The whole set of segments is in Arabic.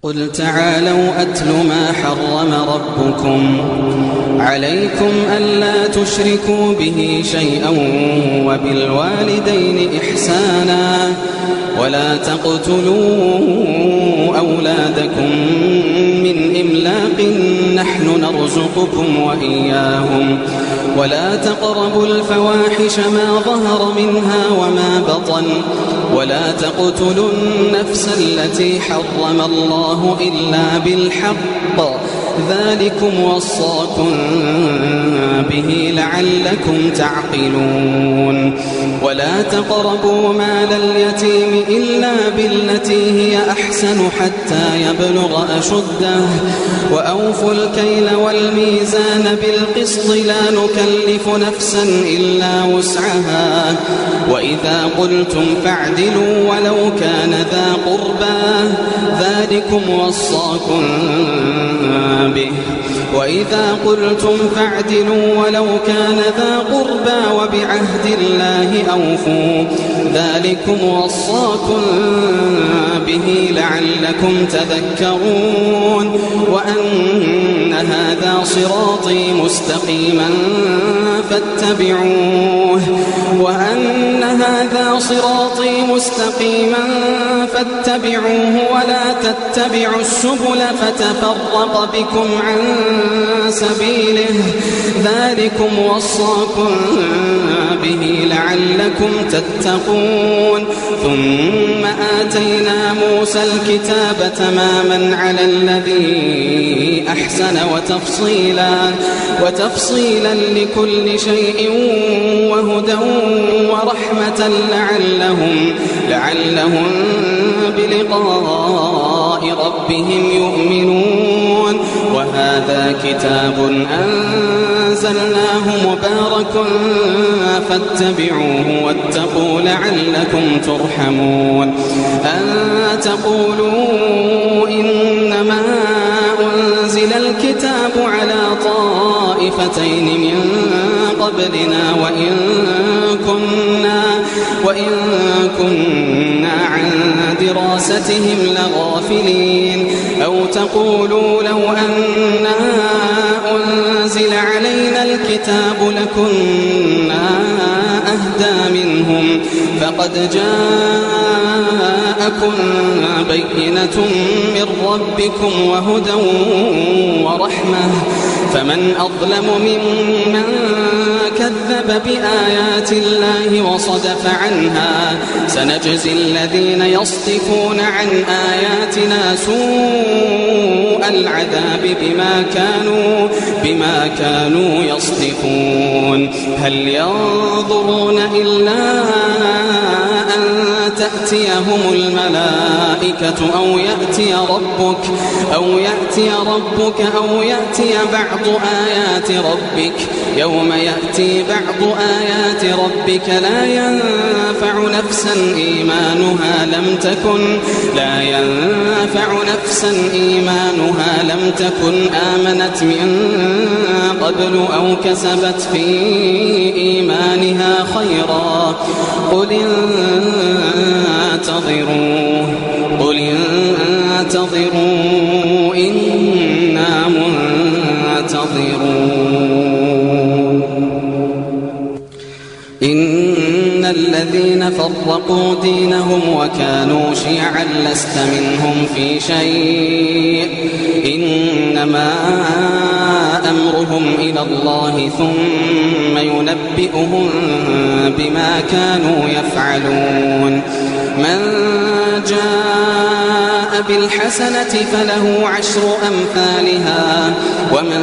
قل تعالوا أتل ما حرم ربكم عليكم ألا تشركوا به شيئا وبالوالدين إحسانا ولا تقتلوا أولادكم من إملاق نحن نرزقكم وإياهم ولا تقربوا الفواحش ما ظهر منها وما بطن ولا تقتلوا النفس التي حرم الله إلا بالحق ذلكم وصاكم به لعلكم تعقلون ولا تقربوا مال اليتيم إلا بالتي هي أحسن حتى يبلغ أشده وأوفوا الكيل والميزان بالقسط لا نكلف نفسا إلا وسعها وإذا قلتم فاعدلوا ولو كان ذا قربى ذلكم وصاكم به وإذا قلتم فاعدلوا ولو كان ذا قربى وبعهد الله أوفوا ذلكم وصاكم به لعلكم تذكرون وأن هذا صراطي مستقيما فاتبعوه وأن هذا صراطي مستقيما فاتبعوه ولا تتبعوا السبل فتفرق بكم عن سبيله ذلكم وصاكم به لعلكم تتقون ثم آتينا موسى الكتاب تماما على الذي أحسن وتفصيلا لكل شيء وهدى ورحمة لعلهم بلقاء ربهم يؤمنون وهذا كتاب أنزلناه مبارك فاتبعوه واتقوا لعلكم ترحمون أن تقولوا إنما أنزل الكتاب على طائفتين من قبلنا وإن كنا عن دراستهم لغافلين أو تقولوا لو أنا أنزل علينا الكتاب لكنا أهدى منهم فقد جاءكم بينة من ربكم وهدى ورحمة فمن أظلم ممن كذب بآيات الله وصدف عنها سنجزي الذين يصدفون عن آياتنا سوء العذاب بما كانوا يصدفون هل ينظرون إلا أن تأتيهم الملائكة أو يأتي ربك أو يأتي بعض آيات ربك يوم يأتي بعض آيات ربك لا ينفع نفسا إيمانها لم تكن آمنت من قبل أو كسبت في إيمانها خيرا قل انتظروا إنا منتظرون إن الذين فرقوا دينهم وكانوا شيعا لست منهم في شيء إنما أمرهم إلى الله ثم ينبئهم بما كانوا يفعلون من جاء بالحسنة فله 10 أمثالها ومن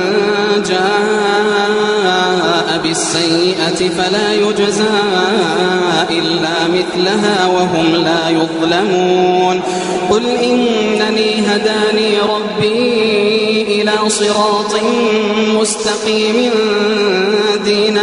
جاء بالسيئة فلا يجزى إلا مثلها وهم لا يظلمون قل إنني هداني ربي إلى صراط مستقيم دينا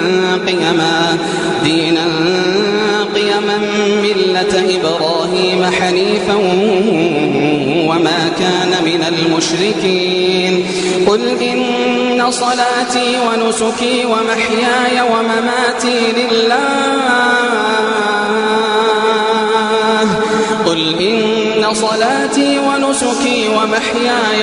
قيما ملة إبراهيم حنيفا وما كان من المشركين قل إن صلاتي ونسكي ومحياي ومماتي لله قل إن صلاتي ونسكي ومحياي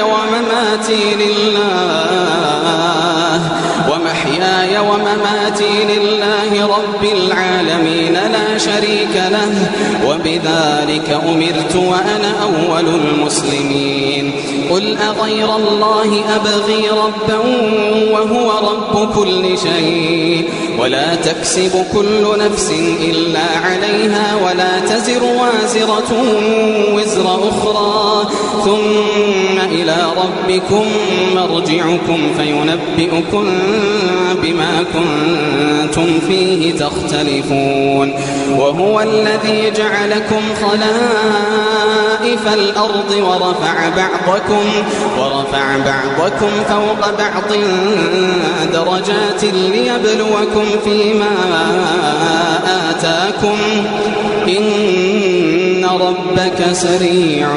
ومماتي لله رب العالمين لا شريك له وبذلك أمرت وأنا أول المسلمين قل أغير الله أبغي ربا وهو رب كل شيء ولا تكسب كل نفس إلا عليها ولا تزر وازرة وزر أخرى ثم إلى ربكم مرجعكم فينبئكم بما كنتم فيه تختلفون وهو الذي جعلكم خلائف الأرض ورفع بعضكم فوق بعض درجات ليبلوكم فيما آتاكم إن ربك سريع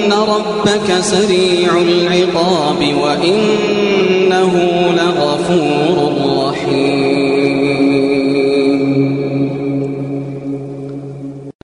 العقاب وإنه لغفور